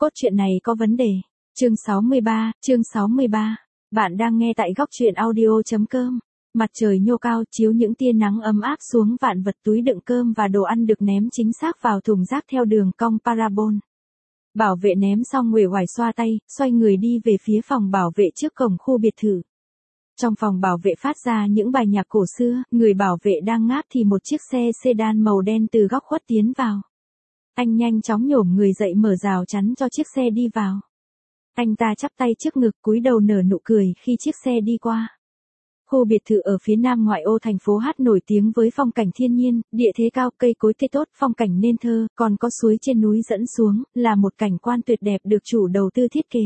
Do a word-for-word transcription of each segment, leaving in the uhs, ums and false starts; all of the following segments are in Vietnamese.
Cốt truyện này có vấn đề. Chương sáu mươi ba, chương sáu mươi ba. Bạn đang nghe tại góc truyện audio chấm com. Mặt trời nhô cao chiếu những tia nắng ấm áp xuống vạn vật, túi đựng cơm và đồ ăn được ném chính xác vào thùng rác theo đường cong parabol. Bảo vệ ném xong uể oải xoa tay, xoay người đi về phía phòng bảo vệ trước cổng khu biệt thự. Trong phòng bảo vệ phát ra những bài nhạc cổ xưa, người bảo vệ đang ngáp thì một chiếc xe sedan màu đen từ góc khuất tiến vào. Anh nhanh chóng nhổm người dậy mở rào chắn cho chiếc xe đi vào. Anh ta chắp tay trước ngực cúi đầu nở nụ cười khi chiếc xe đi qua. Khu biệt thự ở phía nam ngoại ô thành phố Hát nổi tiếng với phong cảnh thiên nhiên, địa thế cao, cây cối tươi tốt, phong cảnh nên thơ, còn có suối trên núi dẫn xuống, là một cảnh quan tuyệt đẹp được chủ đầu tư thiết kế.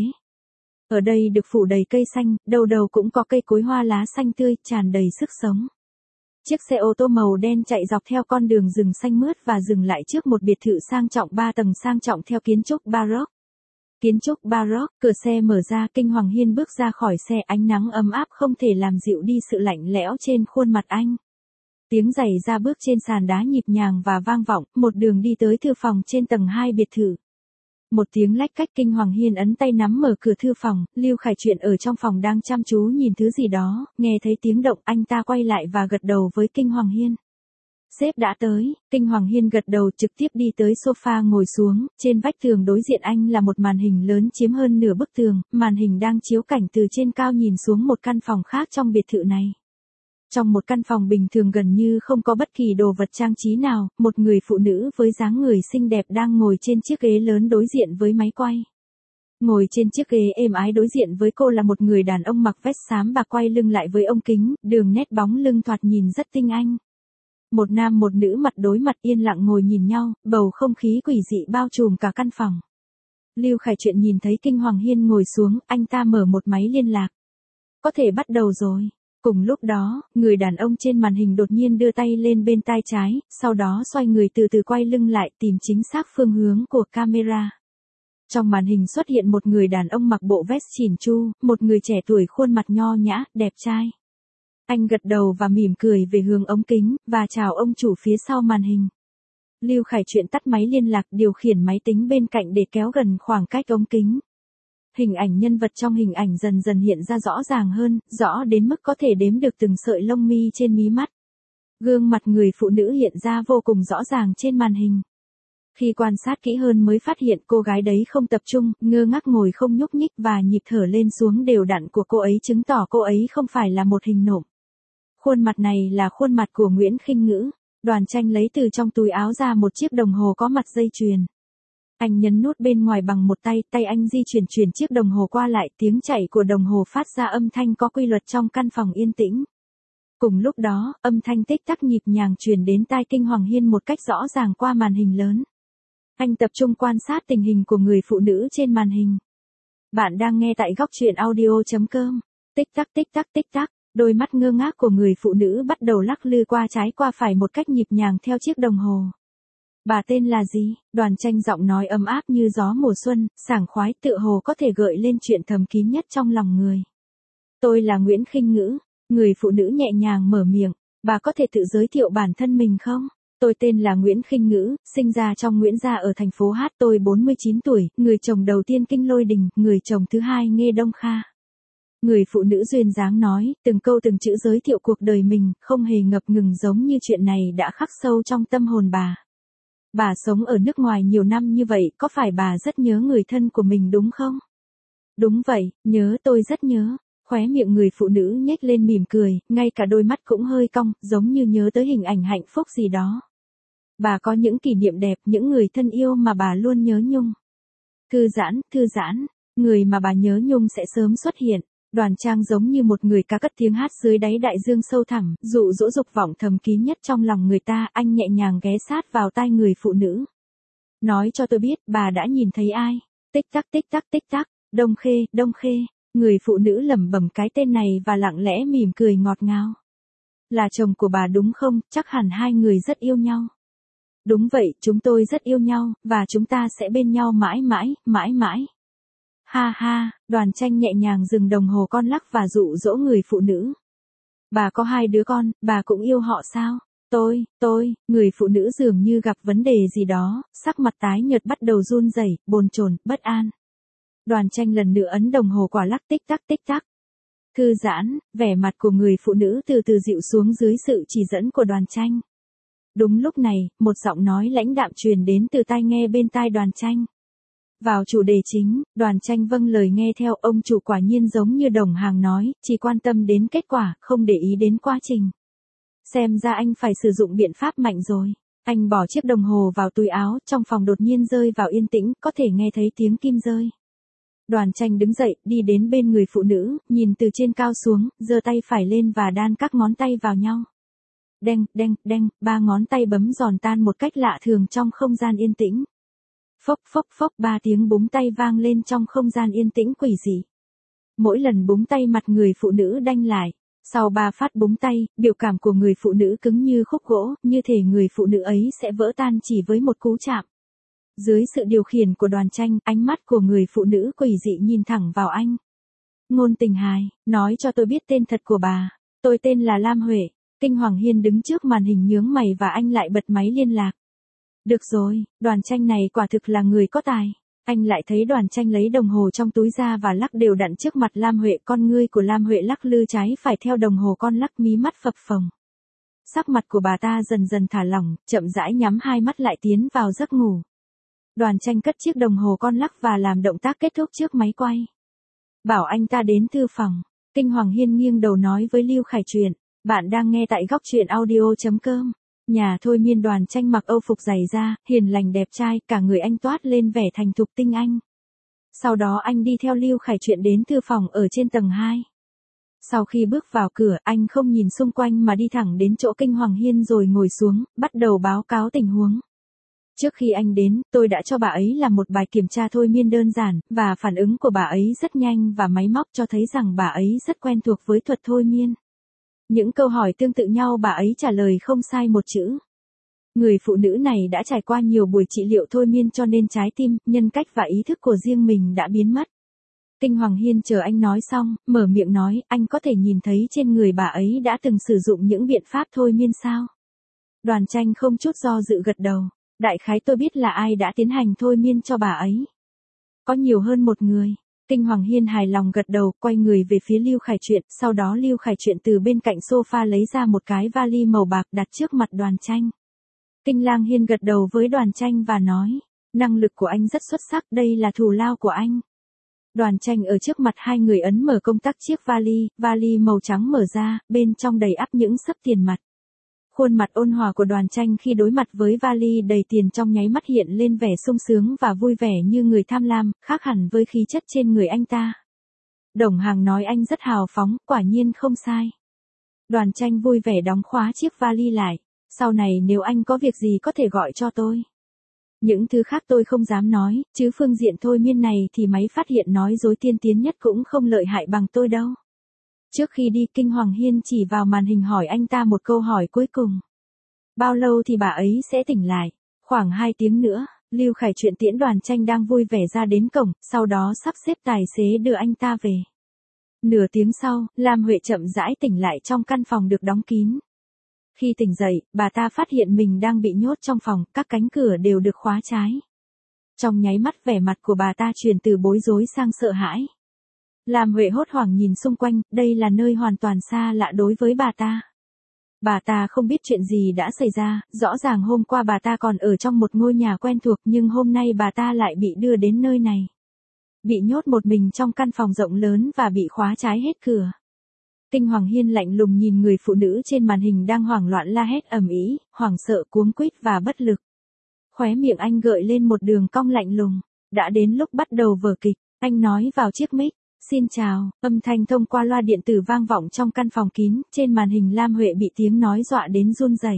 Ở đây được phủ đầy cây xanh, đầu đầu cũng có cây cối hoa lá xanh tươi, tràn đầy sức sống. Chiếc xe ô tô màu đen chạy dọc theo con đường rừng xanh mướt và dừng lại trước một biệt thự sang trọng ba tầng sang trọng theo kiến trúc Baroque. Kiến trúc Baroque, cửa xe mở ra, Kinh Hoàng Hiên bước ra khỏi xe, ánh nắng ấm áp không thể làm dịu đi sự lạnh lẽo trên khuôn mặt anh. Tiếng giày ra bước trên sàn đá nhịp nhàng và vang vọng, một đường đi tới thư phòng trên tầng hai biệt thự. Một tiếng lách cách, Kinh Hoàng Hiên ấn tay nắm mở cửa thư phòng, Lưu Khải Truyện ở trong phòng đang chăm chú nhìn thứ gì đó, nghe thấy tiếng động anh ta quay lại và gật đầu với Kinh Hoàng Hiên. Sếp đã tới. Kinh Hoàng Hiên gật đầu trực tiếp đi tới sofa ngồi xuống, trên vách tường đối diện anh là một màn hình lớn chiếm hơn nửa bức tường, màn hình đang chiếu cảnh từ trên cao nhìn xuống một căn phòng khác trong biệt thự này. Trong một căn phòng bình thường gần như không có bất kỳ đồ vật trang trí nào, một người phụ nữ với dáng người xinh đẹp đang ngồi trên chiếc ghế lớn đối diện với máy quay. Ngồi trên chiếc ghế êm ái đối diện với cô là một người đàn ông mặc vest xám bạc quay lưng lại với ống kính, đường nét bóng lưng thoạt nhìn rất tinh anh. Một nam một nữ mặt đối mặt yên lặng ngồi nhìn nhau, bầu không khí quỷ dị bao trùm cả căn phòng. Lưu Khải Truyện nhìn thấy Kinh Hoàng Hiên ngồi xuống, anh ta mở một máy liên lạc. Có thể bắt đầu rồi. Cùng lúc đó, người đàn ông trên màn hình đột nhiên đưa tay lên bên tai trái, sau đó xoay người từ từ quay lưng lại tìm chính xác phương hướng của camera. Trong màn hình xuất hiện một người đàn ông mặc bộ vest chỉn chu, một người trẻ tuổi khuôn mặt nho nhã, đẹp trai. Anh gật đầu và mỉm cười về hướng ống kính, và chào ông chủ phía sau màn hình. Lưu Khải Truyện tắt máy liên lạc, điều khiển máy tính bên cạnh để kéo gần khoảng cách ống kính. Hình ảnh nhân vật trong hình ảnh dần dần hiện ra rõ ràng hơn, rõ đến mức có thể đếm được từng sợi lông mi trên mí mắt. Gương mặt người phụ nữ hiện ra vô cùng rõ ràng trên màn hình. Khi quan sát kỹ hơn mới phát hiện cô gái đấy không tập trung, ngơ ngác ngồi không nhúc nhích và nhịp thở lên xuống đều đặn của cô ấy chứng tỏ cô ấy không phải là một hình nộm. Khuôn mặt này là khuôn mặt của Nguyễn Khinh Ngữ. Đoàn Tranh lấy từ trong túi áo ra một chiếc đồng hồ có mặt dây chuyền. Anh nhấn nút bên ngoài bằng một tay, tay anh di chuyển chuyển chiếc đồng hồ qua lại, tiếng chạy của đồng hồ phát ra âm thanh có quy luật trong căn phòng yên tĩnh. Cùng lúc đó, âm thanh tích tắc nhịp nhàng truyền đến tai Kinh Hoàng Hiên một cách rõ ràng qua màn hình lớn. Anh tập trung quan sát tình hình của người phụ nữ trên màn hình. Bạn đang nghe tại góc truyện audio chấm com. Tích tắc tích tắc tích tắc. Đôi mắt ngơ ngác của người phụ nữ bắt đầu lắc lư qua trái qua phải một cách nhịp nhàng theo chiếc đồng hồ. Bà tên là gì? Đoàn Tranh giọng nói ấm áp như gió mùa xuân, sảng khoái, tựa hồ có thể gợi lên chuyện thầm kín nhất trong lòng người. Tôi là Nguyễn Khinh Ngữ. Người phụ nữ nhẹ nhàng mở miệng. Bà có thể tự giới thiệu bản thân mình không? Tôi tên là Nguyễn Khinh Ngữ, sinh ra trong Nguyễn gia ở thành phố Hát. Tôi bốn mươi chín tuổi, người chồng đầu tiên Kinh Lôi Đình, người chồng thứ hai Nghê Đông Kha. Người phụ nữ duyên dáng nói, từng câu từng chữ giới thiệu cuộc đời mình, không hề ngập ngừng giống như chuyện này đã khắc sâu trong tâm hồn bà. Bà sống ở nước ngoài nhiều năm như vậy, có phải bà rất nhớ người thân của mình đúng không? Đúng vậy, nhớ, tôi rất nhớ. Khóe miệng người phụ nữ nhếch lên mỉm cười, ngay cả đôi mắt cũng hơi cong, giống như nhớ tới hình ảnh hạnh phúc gì đó. Bà có những kỷ niệm đẹp, những người thân yêu mà bà luôn nhớ nhung. Thư giãn, thư giãn, người mà bà nhớ nhung sẽ sớm xuất hiện. Đoàn Trang giống như một người cá cất tiếng hát dưới đáy đại dương sâu thẳm, dụ dỗ dục vọng thầm kín nhất trong lòng người ta, anh nhẹ nhàng ghé sát vào tai người phụ nữ. Nói cho tôi biết, bà đã nhìn thấy ai? Tích tắc tích tắc tích tắc, Đông Khê, Đông Khê. Người phụ nữ lẩm bẩm cái tên này và lặng lẽ mỉm cười ngọt ngào. Là chồng của bà đúng không? Chắc hẳn hai người rất yêu nhau. Đúng vậy, chúng tôi rất yêu nhau, và chúng ta sẽ bên nhau mãi mãi, mãi mãi. Ha ha, Đoàn Tranh nhẹ nhàng dừng đồng hồ con lắc và dụ dỗ người phụ nữ. Bà có hai đứa con, bà cũng yêu họ sao? Tôi, tôi, người phụ nữ dường như gặp vấn đề gì đó, sắc mặt tái nhợt bắt đầu run rẩy, bồn chồn, bất an. Đoàn Tranh lần nữa ấn đồng hồ quả lắc tích tắc tích tắc. Thư giãn, vẻ mặt của người phụ nữ từ từ dịu xuống dưới sự chỉ dẫn của Đoàn Tranh. Đúng lúc này, một giọng nói lãnh đạm truyền đến từ tai nghe bên tai Đoàn Tranh. Vào chủ đề chính, Đoàn Tranh vâng lời nghe theo. Ông chủ quả nhiên giống như đồng hàng nói, chỉ quan tâm đến kết quả, không để ý đến quá trình. Xem ra anh phải sử dụng biện pháp mạnh rồi. Anh bỏ chiếc đồng hồ vào túi áo, trong phòng đột nhiên rơi vào yên tĩnh, có thể nghe thấy tiếng kim rơi. Đoàn Tranh đứng dậy, đi đến bên người phụ nữ, nhìn từ trên cao xuống, giơ tay phải lên và đan các ngón tay vào nhau. Đeng, đeng, đeng, ba ngón tay bấm giòn tan một cách lạ thường trong không gian yên tĩnh. Phốc phốc phốc, ba tiếng búng tay vang lên trong không gian yên tĩnh quỷ dị. Mỗi lần búng tay mặt người phụ nữ đanh lại. Sau ba phát búng tay, biểu cảm của người phụ nữ cứng như khúc gỗ, như thể người phụ nữ ấy sẽ vỡ tan chỉ với một cú chạm. Dưới sự điều khiển của Đoàn Tranh, ánh mắt của người phụ nữ quỷ dị nhìn thẳng vào anh. Ngôn Tình Hài, nói cho tôi biết tên thật của bà. Tôi tên là Lam Huệ. Kinh Hoàng Hiên đứng trước màn hình nhướng mày và anh lại bật máy liên lạc. Được rồi, Đoàn Tranh này quả thực là người có tài. Anh lại thấy Đoàn Tranh lấy đồng hồ trong túi ra và lắc đều đặn trước mặt Lam Huệ. Con ngươi của Lam Huệ lắc lư trái phải theo đồng hồ con lắc, mí mắt phập phồng. Sắc mặt của bà ta dần dần thả lỏng, chậm rãi nhắm hai mắt lại tiến vào giấc ngủ. Đoàn Tranh cất chiếc đồng hồ con lắc và làm động tác kết thúc trước máy quay. Bảo anh ta đến thư phòng. Kinh Hoàng Hiên nghiêng đầu nói với Lưu Khải Truyện. Bạn đang nghe tại góc truyện audio chấm com. Nhà thôi miên. Đoàn Tranh mặc âu phục dày da, hiền lành đẹp trai, cả người anh toát lên vẻ thành thục tinh anh. Sau đó anh đi theo Lưu Khải Truyện đến thư phòng ở trên tầng hai. Sau khi bước vào cửa, anh không nhìn xung quanh mà đi thẳng đến chỗ Kinh Hoàng Hiên rồi ngồi xuống, bắt đầu báo cáo tình huống. Trước khi anh đến, tôi đã cho bà ấy làm một bài kiểm tra thôi miên đơn giản, và phản ứng của bà ấy rất nhanh và máy móc cho thấy rằng bà ấy rất quen thuộc với thuật thôi miên. Những câu hỏi tương tự nhau bà ấy trả lời không sai một chữ. Người phụ nữ này đã trải qua nhiều buổi trị liệu thôi miên cho nên trái tim, nhân cách và ý thức của riêng mình đã biến mất. Kinh Hoàng Hiên chờ anh nói xong, mở miệng nói, anh có thể nhìn thấy trên người bà ấy đã từng sử dụng những biện pháp thôi miên sao? Đoàn Tranh không chút do dự gật đầu. Đại khái tôi biết là ai đã tiến hành thôi miên cho bà ấy. Có nhiều hơn một người. Kinh Hoàng Hiên hài lòng gật đầu, quay người về phía Lưu Khải Truyện, sau đó Lưu Khải Truyện từ bên cạnh sofa lấy ra một cái vali màu bạc đặt trước mặt Đoàn Tranh. Kinh Lang Hiên gật đầu với Đoàn Tranh và nói, năng lực của anh rất xuất sắc, đây là thù lao của anh. Đoàn Tranh ở trước mặt hai người ấn mở công tắc chiếc vali, vali màu trắng mở ra, bên trong đầy ắp những xấp tiền mặt. Khuôn mặt ôn hòa của Đoàn Tranh khi đối mặt với vali đầy tiền trong nháy mắt hiện lên vẻ sung sướng và vui vẻ như người tham lam, khác hẳn với khí chất trên người anh ta. Đồng hàng nói anh rất hào phóng, quả nhiên không sai. Đoàn Tranh vui vẻ đóng khóa chiếc vali lại. Sau này nếu anh có việc gì có thể gọi cho tôi. Những thứ khác tôi không dám nói, chứ phương diện thôi miên này thì máy phát hiện nói dối tiên tiến nhất cũng không lợi hại bằng tôi đâu. Trước khi đi, Kinh Hoàng Hiên chỉ vào màn hình hỏi anh ta một câu hỏi cuối cùng. Bao lâu thì bà ấy sẽ tỉnh lại? Khoảng hai tiếng nữa. Lưu Khải Truyện tiễn Đoàn Tranh đang vui vẻ ra đến cổng, sau đó sắp xếp tài xế đưa anh ta về. Nửa tiếng sau, Lam Huệ chậm rãi tỉnh lại trong căn phòng được đóng kín. Khi tỉnh dậy, bà ta phát hiện mình đang bị nhốt trong phòng, các cánh cửa đều được khóa trái. Trong nháy mắt vẻ mặt của bà ta chuyển từ bối rối sang sợ hãi. Lam Huệ hốt hoảng nhìn xung quanh, đây là nơi hoàn toàn xa lạ đối với bà ta. Bà ta không biết chuyện gì đã xảy ra, rõ ràng hôm qua bà ta còn ở trong một ngôi nhà quen thuộc nhưng hôm nay bà ta lại bị đưa đến nơi này. Bị nhốt một mình trong căn phòng rộng lớn và bị khóa trái hết cửa. Kinh Hoàng Hiên lạnh lùng nhìn người phụ nữ trên màn hình đang hoảng loạn la hét ầm ĩ, hoảng sợ, cuống quýt và bất lực. Khóe miệng anh gợi lên một đường cong lạnh lùng. Đã đến lúc bắt đầu vở kịch, anh nói vào chiếc mic. Xin chào, âm thanh thông qua loa điện tử vang vọng trong căn phòng kín, trên màn hình Lam Huệ bị tiếng nói dọa đến run rẩy.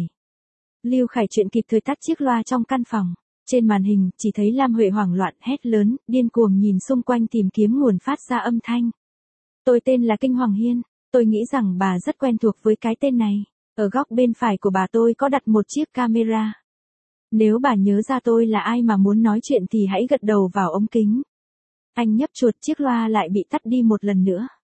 Lưu Khải Truyện kịp thời tắt chiếc loa trong căn phòng. Trên màn hình, chỉ thấy Lam Huệ hoảng loạn, hét lớn, điên cuồng nhìn xung quanh tìm kiếm nguồn phát ra âm thanh. Tôi tên là Kinh Hoàng Hiên, tôi nghĩ rằng bà rất quen thuộc với cái tên này. Ở góc bên phải của bà tôi có đặt một chiếc camera. Nếu bà nhớ ra tôi là ai mà muốn nói chuyện thì hãy gật đầu vào ống kính. Anh nhấp chuột, chiếc loa lại bị tắt đi một lần nữa.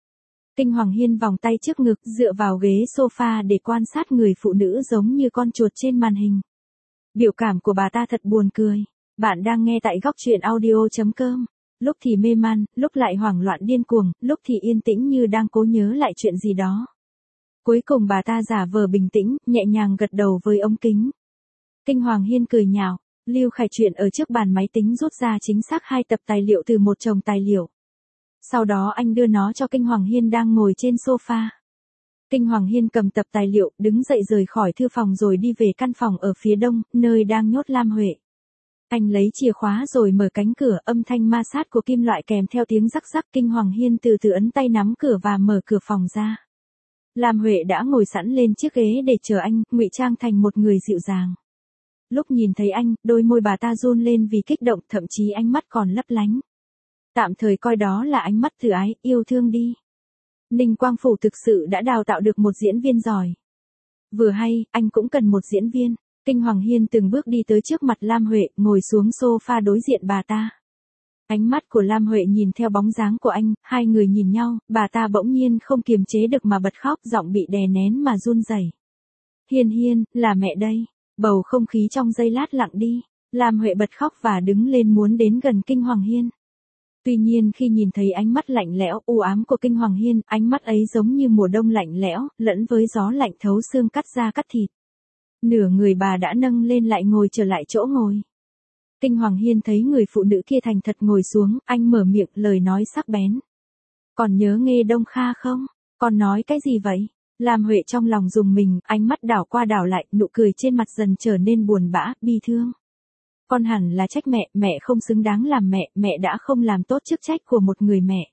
Kinh Hoàng Hiên vòng tay trước ngực, dựa vào ghế sofa để quan sát người phụ nữ giống như con chuột trên màn hình. Biểu cảm của bà ta thật buồn cười. Bạn đang nghe tại góc truyện audio chấm com. Lúc thì mê man, lúc lại hoảng loạn điên cuồng, lúc thì yên tĩnh như đang cố nhớ lại chuyện gì đó. Cuối cùng bà ta giả vờ bình tĩnh, nhẹ nhàng gật đầu với ống kính. Kinh Hoàng Hiên cười nhạo. Lưu Khải Truyện ở trước bàn máy tính rút ra chính xác hai tập tài liệu từ một chồng tài liệu. Sau đó anh đưa nó cho Kinh Hoàng Hiên đang ngồi trên sofa. Kinh Hoàng Hiên cầm tập tài liệu, đứng dậy rời khỏi thư phòng rồi đi về căn phòng ở phía đông, nơi đang nhốt Lam Huệ. Anh lấy chìa khóa rồi mở cánh cửa, âm thanh ma sát của kim loại kèm theo tiếng rắc rắc. Kinh Hoàng Hiên từ từ ấn tay nắm cửa và mở cửa phòng ra. Lam Huệ đã ngồi sẵn lên chiếc ghế để chờ anh, ngụy trang thành một người dịu dàng. Lúc nhìn thấy anh, đôi môi bà ta run lên vì kích động, thậm chí ánh mắt còn lấp lánh. Tạm thời coi đó là ánh mắt từ ái, yêu thương đi. Ninh Quang Phủ thực sự đã đào tạo được một diễn viên giỏi. Vừa hay, anh cũng cần một diễn viên. Kinh Hoàng Hiên từng bước đi tới trước mặt Lam Huệ, ngồi xuống sofa đối diện bà ta. Ánh mắt của Lam Huệ nhìn theo bóng dáng của anh, hai người nhìn nhau, bà ta bỗng nhiên không kiềm chế được mà bật khóc, giọng bị đè nén mà run rẩy. Hiên Hiên, là mẹ đây. Bầu không khí trong giây lát lặng đi. Lam Huệ bật khóc và đứng lên muốn đến gần Kinh Hoàng Hiên. Tuy nhiên khi nhìn thấy ánh mắt lạnh lẽo, u ám của Kinh Hoàng Hiên, ánh mắt ấy giống như mùa đông lạnh lẽo, lẫn với gió lạnh thấu xương cắt da cắt thịt. Nửa người bà đã nâng lên lại ngồi trở lại chỗ ngồi. Kinh Hoàng Hiên thấy người phụ nữ kia thành thật ngồi xuống, anh mở miệng, lời nói sắc bén. Còn nhớ Nghê Đông Kha không? Con nói cái gì vậy? Lam Huệ trong lòng rùng mình, ánh mắt đảo qua đảo lại, nụ cười trên mặt dần trở nên buồn bã, bi thương. Con hẳn là trách mẹ, mẹ không xứng đáng làm mẹ, mẹ đã không làm tốt chức trách của một người mẹ.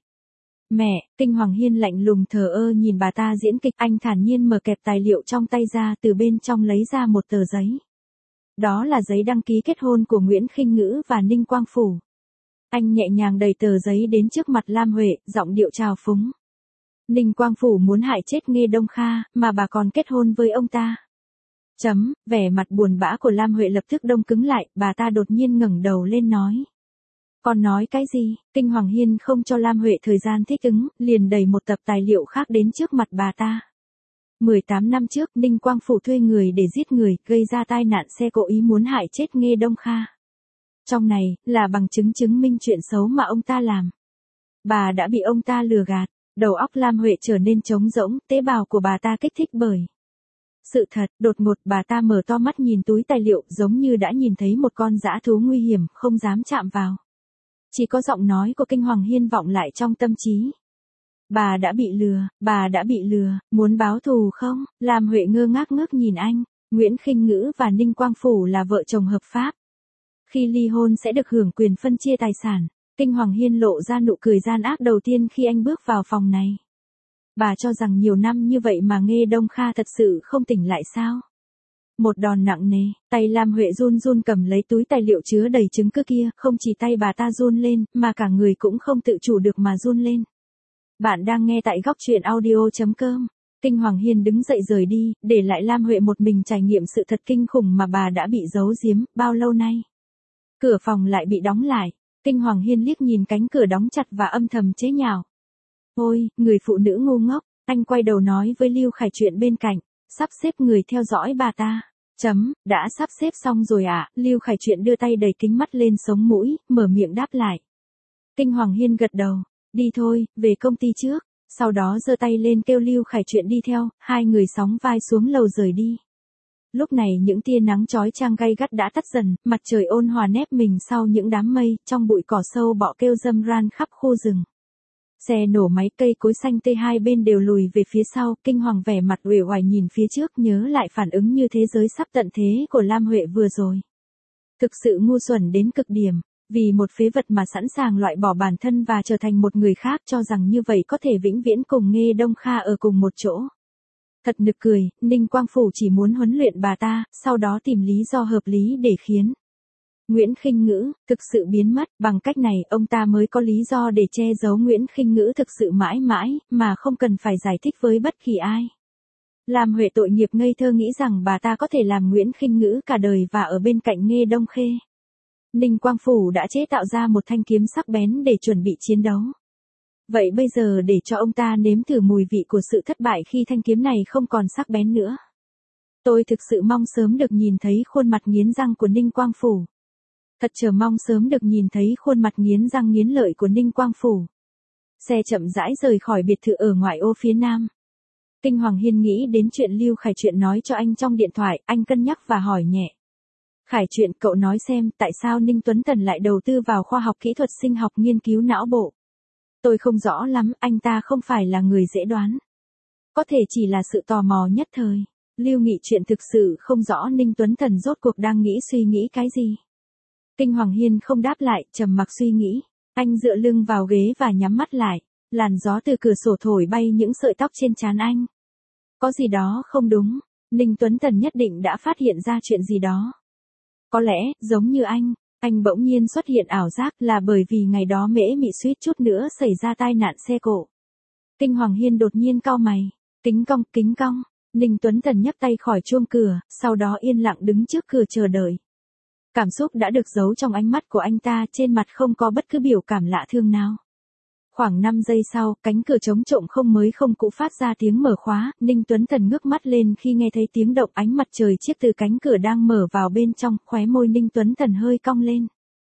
Mẹ, Kinh Hoàng Hiên lạnh lùng thờ ơ nhìn bà ta diễn kịch, anh thản nhiên mở kẹp tài liệu trong tay ra, từ bên trong lấy ra một tờ giấy. Đó là giấy đăng ký kết hôn của Nguyễn Khinh Ngữ và Ninh Quang Phủ. Anh nhẹ nhàng đẩy tờ giấy đến trước mặt Lam Huệ, giọng điệu trào phúng. Ninh Quang Phủ muốn hại chết Nghê Đông Kha, mà bà còn kết hôn với ông ta. Chấm, vẻ mặt buồn bã của Lam Huệ lập tức đông cứng lại, bà ta đột nhiên ngẩng đầu lên nói. Con nói cái gì? Kinh Hoàng Hiên không cho Lam Huệ thời gian thích ứng, liền đẩy một tập tài liệu khác đến trước mặt bà ta. mười tám năm trước, Ninh Quang Phủ thuê người để giết người, gây ra tai nạn xe cố ý muốn hại chết Nghê Đông Kha. Trong này, là bằng chứng chứng minh chuyện xấu mà ông ta làm. Bà đã bị ông ta lừa gạt, đầu óc Lam Huệ trở nên trống rỗng, tế bào của bà ta kích thích bởi sự thật. Đột ngột bà ta mở to mắt nhìn túi tài liệu, giống như đã nhìn thấy một con dã thú nguy hiểm, không dám chạm vào. Chỉ có giọng nói của Kinh Hoàng Hiên vọng lại trong tâm trí. Bà đã bị lừa, bà đã bị lừa, muốn báo thù không? Lam Huệ ngơ ngác ngước nhìn anh. Nguyễn Khinh Ngữ và Ninh Quang Phủ là vợ chồng hợp pháp. Khi ly hôn sẽ được hưởng quyền phân chia tài sản. Kinh Hoàng Hiên lộ ra nụ cười gian ác đầu tiên khi anh bước vào phòng này. Bà cho rằng nhiều năm như vậy mà Nghê Đông Kha thật sự không tỉnh lại sao? Một đòn nặng nề, tay Lam Huệ run run cầm lấy túi tài liệu chứa đầy chứng cứ kia, không chỉ tay bà ta run lên, mà cả người cũng không tự chủ được mà run lên. Bạn đang nghe tại góc truyện audio chấm com. Kinh Hoàng Hiên đứng dậy rời đi, để lại Lam Huệ một mình trải nghiệm sự thật kinh khủng mà bà đã bị giấu giếm bao lâu nay. Cửa phòng lại bị đóng lại. Kinh Hoàng Hiên liếc nhìn cánh cửa đóng chặt và âm thầm chế nhạo. Ôi, người phụ nữ ngu ngốc, anh quay đầu nói với Lưu Khải Truyện bên cạnh, sắp xếp người theo dõi bà ta. Chấm, đã sắp xếp xong rồi à? Lưu Khải Truyện đưa tay đẩy kính mắt lên sống mũi, mở miệng đáp lại. Kinh Hoàng Hiên gật đầu, đi thôi, về công ty trước, sau đó giơ tay lên kêu Lưu Khải Truyện đi theo, hai người sóng vai xuống lầu rời đi. Lúc này những tia nắng chói chang gay gắt đã tắt dần, mặt trời ôn hòa nép mình sau những đám mây, trong bụi cỏ sâu bọ kêu râm ran khắp khu rừng. Xe nổ máy, cây cối xanh tươi hai bên đều lùi về phía sau, Kinh Hoàng vẻ mặt uể oải nhìn phía trước, nhớ lại phản ứng như thế giới sắp tận thế của Lam Huệ vừa rồi. Thực sự ngu xuẩn đến cực điểm, vì một phế vật mà sẵn sàng loại bỏ bản thân và trở thành một người khác, cho rằng như vậy có thể vĩnh viễn cùng Nghê Đông Kha ở cùng một chỗ. Thật nực cười, Ninh Quang Phủ chỉ muốn huấn luyện bà ta, sau đó tìm lý do hợp lý để khiến Nguyễn Khinh Ngữ thực sự biến mất. Bằng cách này ông ta mới có lý do để che giấu Nguyễn Khinh Ngữ thực sự mãi mãi, mà không cần phải giải thích với bất kỳ ai. Lam Huệ tội nghiệp ngây thơ nghĩ rằng bà ta có thể làm Nguyễn Khinh Ngữ cả đời và ở bên cạnh Nghê Đông Khê. Ninh Quang Phủ đã chế tạo ra một thanh kiếm sắc bén để chuẩn bị chiến đấu. Vậy bây giờ để cho ông ta nếm thử mùi vị của sự thất bại khi thanh kiếm này không còn sắc bén nữa. Tôi thực sự mong sớm được nhìn thấy khuôn mặt nghiến răng của Ninh Quang Phủ. Thật chờ mong sớm được nhìn thấy khuôn mặt nghiến răng nghiến lợi của Ninh Quang Phủ. Xe chậm rãi rời khỏi biệt thự ở ngoại ô phía nam. Kinh Hoàng Hiên nghĩ đến chuyện Lưu Khải chuyện nói cho anh trong điện thoại, anh cân nhắc và hỏi nhẹ. Khải chuyện, cậu nói xem tại sao Ninh Tuấn Tần lại đầu tư vào khoa học kỹ thuật sinh học nghiên cứu não bộ. Tôi không rõ lắm, anh ta không phải là người dễ đoán. Có thể chỉ là sự tò mò nhất thời. Lưu Nghị chuyện thực sự không rõ Ninh Tuấn Tần rốt cuộc đang nghĩ suy nghĩ cái gì. Kinh Hoàng Hiên không đáp lại, trầm mặc suy nghĩ. Anh dựa lưng vào ghế và nhắm mắt lại. Làn gió từ cửa sổ thổi bay những sợi tóc trên trán anh. Có gì đó không đúng. Ninh Tuấn Tần nhất định đã phát hiện ra chuyện gì đó. Có lẽ, giống như anh, anh bỗng nhiên xuất hiện ảo giác là bởi vì ngày đó Mễ Mị suýt chút nữa xảy ra tai nạn xe cộ. Kinh Hoàng Hiên đột nhiên cau mày. Kính cong, kính cong. Ninh Tuấn Tần nhấc tay khỏi chuông cửa, sau đó yên lặng đứng trước cửa chờ đợi. Cảm xúc đã được giấu trong ánh mắt của anh ta, trên mặt không có bất cứ biểu cảm lạ thương nào. Khoảng năm giây sau, cánh cửa trống trộm không mới không cũ phát ra tiếng mở khóa, Ninh Tuấn Tần ngước mắt lên khi nghe thấy tiếng động, ánh mặt trời chiếc từ cánh cửa đang mở vào bên trong, khóe môi Ninh Tuấn Tần hơi cong lên.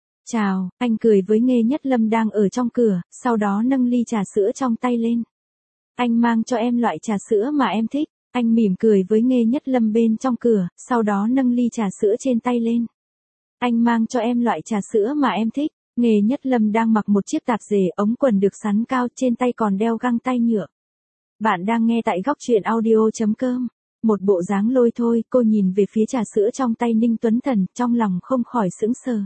Chào, anh cười với Nghê Nhất Lâm đang ở trong cửa, sau đó nâng ly trà sữa trong tay lên. Anh mang cho em loại trà sữa mà em thích, anh mỉm cười với Nghê Nhất Lâm bên trong cửa, sau đó nâng ly trà sữa trên tay lên. Anh mang cho em loại trà sữa mà em thích. Nghê Nhất Lâm đang mặc một chiếc tạp dề, ống quần được xắn cao, trên tay còn đeo găng tay nhựa. Bạn đang nghe tại góc truyện audio chấm com. Một bộ dáng lôi thôi, cô nhìn về phía trà sữa trong tay Ninh Tuấn Tần, trong lòng không khỏi sững sờ.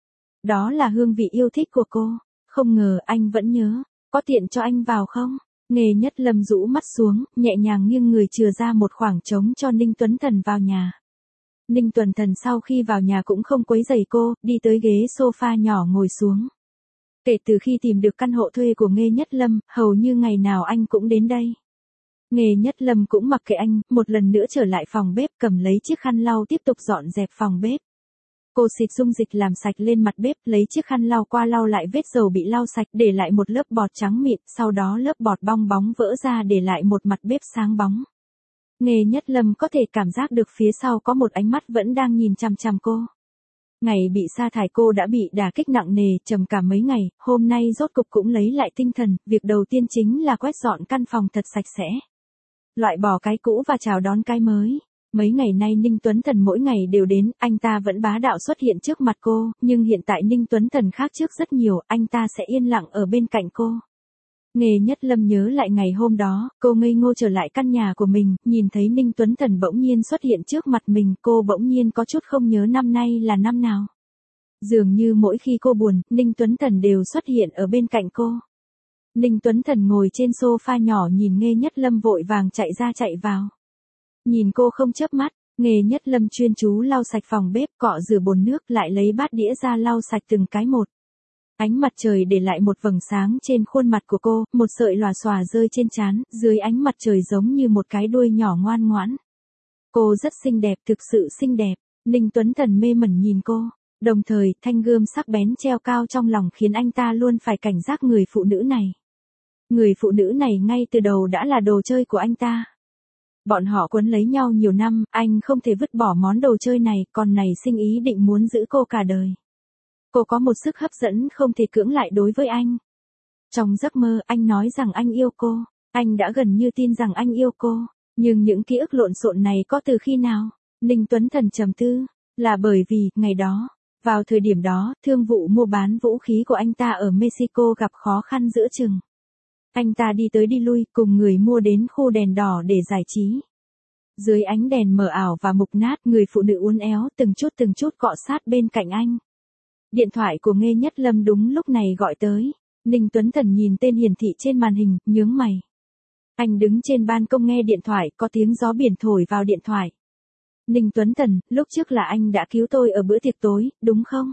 Đó là hương vị yêu thích của cô. Không ngờ anh vẫn nhớ. Có tiện cho anh vào không? Nghê Nhất Lâm rũ mắt xuống, nhẹ nhàng nghiêng người chừa ra một khoảng trống cho Ninh Tuấn Tần vào nhà. Ninh Tuấn Tần sau khi vào nhà cũng không quấy rầy cô, đi tới ghế sofa nhỏ ngồi xuống. Kể từ khi tìm được căn hộ thuê của Nghê Nhất Lâm, hầu như ngày nào anh cũng đến đây. Nghê Nhất Lâm cũng mặc kệ anh, một lần nữa trở lại phòng bếp, cầm lấy chiếc khăn lau tiếp tục dọn dẹp phòng bếp. Cô xịt dung dịch làm sạch lên mặt bếp, lấy chiếc khăn lau qua lau lại vết dầu bị lau sạch, để lại một lớp bọt trắng mịn, sau đó lớp bọt bong bóng vỡ ra để lại một mặt bếp sáng bóng. Nghê Nhất Lâm có thể cảm giác được phía sau có một ánh mắt vẫn đang nhìn chằm chằm cô. Ngày bị sa thải cô đã bị đả kích nặng nề, trầm cảm mấy ngày, hôm nay rốt cục cũng lấy lại tinh thần, việc đầu tiên chính là quét dọn căn phòng thật sạch sẽ. Loại bỏ cái cũ và chào đón cái mới. Mấy ngày nay Ninh Tuấn Tần mỗi ngày đều đến, anh ta vẫn bá đạo xuất hiện trước mặt cô, nhưng hiện tại Ninh Tuấn Tần khác trước rất nhiều, anh ta sẽ yên lặng ở bên cạnh cô. Nghê Nhất Lâm nhớ lại ngày hôm đó, cô ngây ngô trở lại căn nhà của mình, nhìn thấy Ninh Tuấn Tần bỗng nhiên xuất hiện trước mặt mình, cô bỗng nhiên có chút không nhớ năm nay là năm nào. Dường như mỗi khi cô buồn, Ninh Tuấn Tần đều xuất hiện ở bên cạnh cô. Ninh Tuấn Tần ngồi trên sofa nhỏ nhìn Nghê Nhất Lâm vội vàng chạy ra chạy vào. Nhìn cô không chớp mắt, Nghê Nhất Lâm chuyên chú lau sạch phòng bếp, cọ rửa bồn nước, lại lấy bát đĩa ra lau sạch từng cái một. Ánh mặt trời để lại một vầng sáng trên khuôn mặt của cô, một sợi lòa xòa rơi trên trán, dưới ánh mặt trời giống như một cái đuôi nhỏ ngoan ngoãn. Cô rất xinh đẹp, thực sự xinh đẹp. Ninh Tuấn Tần mê mẩn nhìn cô, đồng thời thanh gươm sắc bén treo cao trong lòng khiến anh ta luôn phải cảnh giác người phụ nữ này. Người phụ nữ này ngay từ đầu đã là đồ chơi của anh ta. Bọn họ quấn lấy nhau nhiều năm, anh không thể vứt bỏ món đồ chơi này, còn này sinh ý định muốn giữ cô cả đời. Cô có một sức hấp dẫn không thể cưỡng lại đối với anh. Trong giấc mơ, anh nói rằng anh yêu cô. Anh đã gần như tin rằng anh yêu cô. Nhưng những ký ức lộn xộn này có từ khi nào? Ninh Tuấn Tần trầm tư. Là bởi vì, ngày đó, vào thời điểm đó, thương vụ mua bán vũ khí của anh ta ở Mexico gặp khó khăn giữa chừng. Anh ta đi tới đi lui, cùng người mua đến khu đèn đỏ để giải trí. Dưới ánh đèn mờ ảo và mục nát, người phụ nữ uốn éo từng chút từng chút cọ sát bên cạnh anh. Điện thoại của Nghê Nhất Lâm đúng lúc này gọi tới. Ninh Tuấn Tần nhìn tên hiển thị trên màn hình, nhướng mày. Anh đứng trên ban công nghe điện thoại, có tiếng gió biển thổi vào điện thoại. Ninh Tuấn Tần, lúc trước là anh đã cứu tôi ở bữa tiệc tối, đúng không?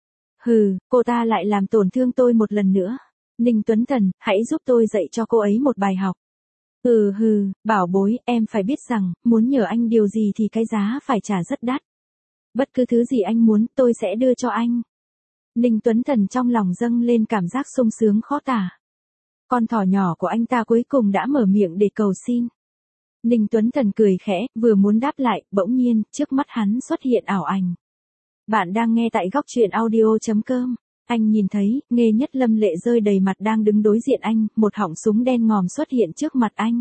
Hừ, cô ta lại làm tổn thương tôi một lần nữa. Ninh Tuấn Tần, hãy giúp tôi dạy cho cô ấy một bài học. Ừ hừ, bảo bối, em phải biết rằng, muốn nhờ anh điều gì thì cái giá phải trả rất đắt. Bất cứ thứ gì anh muốn, tôi sẽ đưa cho anh. Ninh Tuấn Tần trong lòng dâng lên cảm giác sung sướng khó tả. Con thỏ nhỏ của anh ta cuối cùng đã mở miệng để cầu xin. Ninh Tuấn Thần cười khẽ, vừa muốn đáp lại, bỗng nhiên, trước mắt hắn xuất hiện ảo ảnh. Bạn đang nghe tại góc truyện audio.com. Anh nhìn thấy, Nghê Nhất Lâm lệ rơi đầy mặt đang đứng đối diện anh, một họng súng đen ngòm xuất hiện trước mặt anh.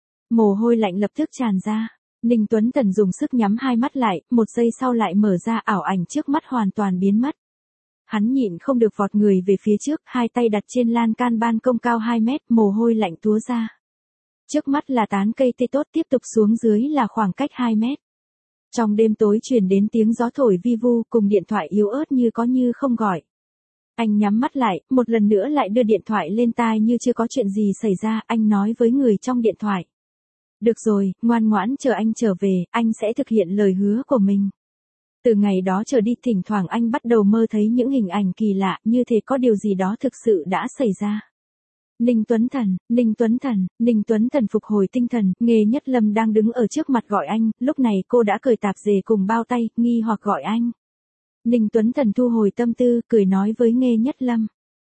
Mồ hôi lạnh lập tức tràn ra. Ninh Tuấn Thần dùng sức nhắm hai mắt lại, một giây sau lại mở ra, ảo ảnh trước mắt hoàn toàn biến mất. Hắn nhịn không được vọt người về phía trước, hai tay đặt trên lan can ban công cao hai mét, mồ hôi lạnh túa ra. Trước mắt là tán cây tê tốt, tiếp tục xuống dưới là khoảng cách hai mét. Trong đêm tối truyền đến tiếng gió thổi vi vu cùng điện thoại yếu ớt như có như không gọi. Anh nhắm mắt lại, một lần nữa lại đưa điện thoại lên tai như chưa có chuyện gì xảy ra, anh nói với người trong điện thoại. Được rồi, ngoan ngoãn chờ anh trở về, anh sẽ thực hiện lời hứa của mình. Từ ngày đó trở đi, thỉnh thoảng anh bắt đầu mơ thấy những hình ảnh kỳ lạ, như thể có điều gì đó thực sự đã xảy ra. Ninh Tuấn Thần, Ninh Tuấn Thần, Ninh Tuấn Thần phục hồi tinh thần, Nghê Nhất Lâm đang đứng ở trước mặt gọi anh, lúc này cô đã cởi tạp dề cùng bao tay, nghi hoặc gọi anh. Ninh Tuấn Thần thu hồi tâm tư, cười nói với Nghê Nhất Lâm.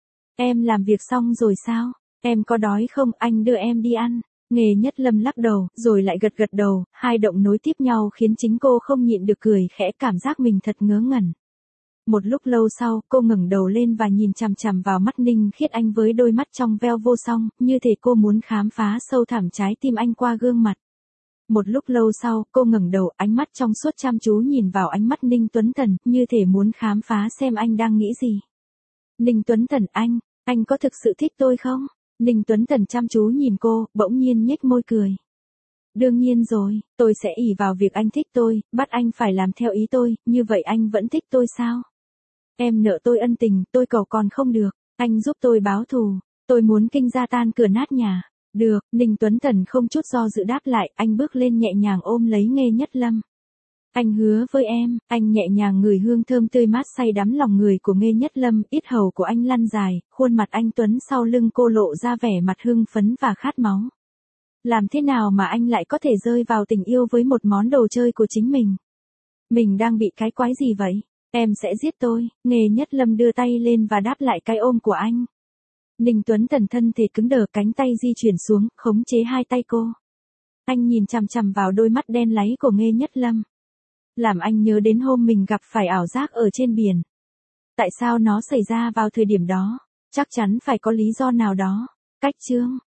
Em làm việc xong rồi sao? Em có đói không, anh đưa em đi ăn. Nghê Nhất Lâm lắc đầu, rồi lại gật gật đầu, hai động nối tiếp nhau khiến chính cô không nhịn được cười khẽ, cảm giác mình thật ngớ ngẩn. Một lúc lâu sau, cô ngẩng đầu lên và nhìn chằm chằm vào mắt Ninh Khiết Anh với đôi mắt trong veo vô song, như thể cô muốn khám phá sâu thẳm trái tim anh qua gương mặt. Một lúc lâu sau, cô ngẩng đầu, ánh mắt trong suốt chăm chú nhìn vào ánh mắt Ninh Tuấn Thần, như thể muốn khám phá xem anh đang nghĩ gì. Ninh Tuấn Thần, anh, anh có thực sự thích tôi không? Ninh Tuấn Thần chăm chú nhìn cô, bỗng nhiên nhếch môi cười. Đương nhiên rồi, tôi sẽ ỷ vào việc anh thích tôi, bắt anh phải làm theo ý tôi, như vậy anh vẫn thích tôi sao? Em nợ tôi ân tình, tôi cầu còn không được, anh giúp tôi báo thù, tôi muốn kinh gia tan cửa nát nhà. Được, Ninh Tuấn Thần không chút do dự đáp lại, anh bước lên nhẹ nhàng ôm lấy Nghê Nhất Lâm. Anh hứa với em, anh nhẹ nhàng ngửi hương thơm tươi mát say đắm lòng người của Nghê Nhất Lâm, yết hầu của anh lăn dài, khuôn mặt anh Tuấn sau lưng cô lộ ra vẻ mặt hưng phấn và khát máu. Làm thế nào mà anh lại có thể rơi vào tình yêu với một món đồ chơi của chính mình? Mình đang bị cái quái gì vậy? Em sẽ giết tôi. Nghê Nhất Lâm đưa tay lên và đáp lại cái ôm của anh. Ninh Tuấn Thần thân thể cứng đờ, cánh tay di chuyển xuống, khống chế hai tay cô. Anh nhìn chằm chằm vào đôi mắt đen láy của Nghê Nhất Lâm. Làm anh nhớ đến hôm mình gặp phải ảo giác ở trên biển. Tại sao nó xảy ra vào thời điểm đó? Chắc chắn phải có lý do nào đó. Cách chương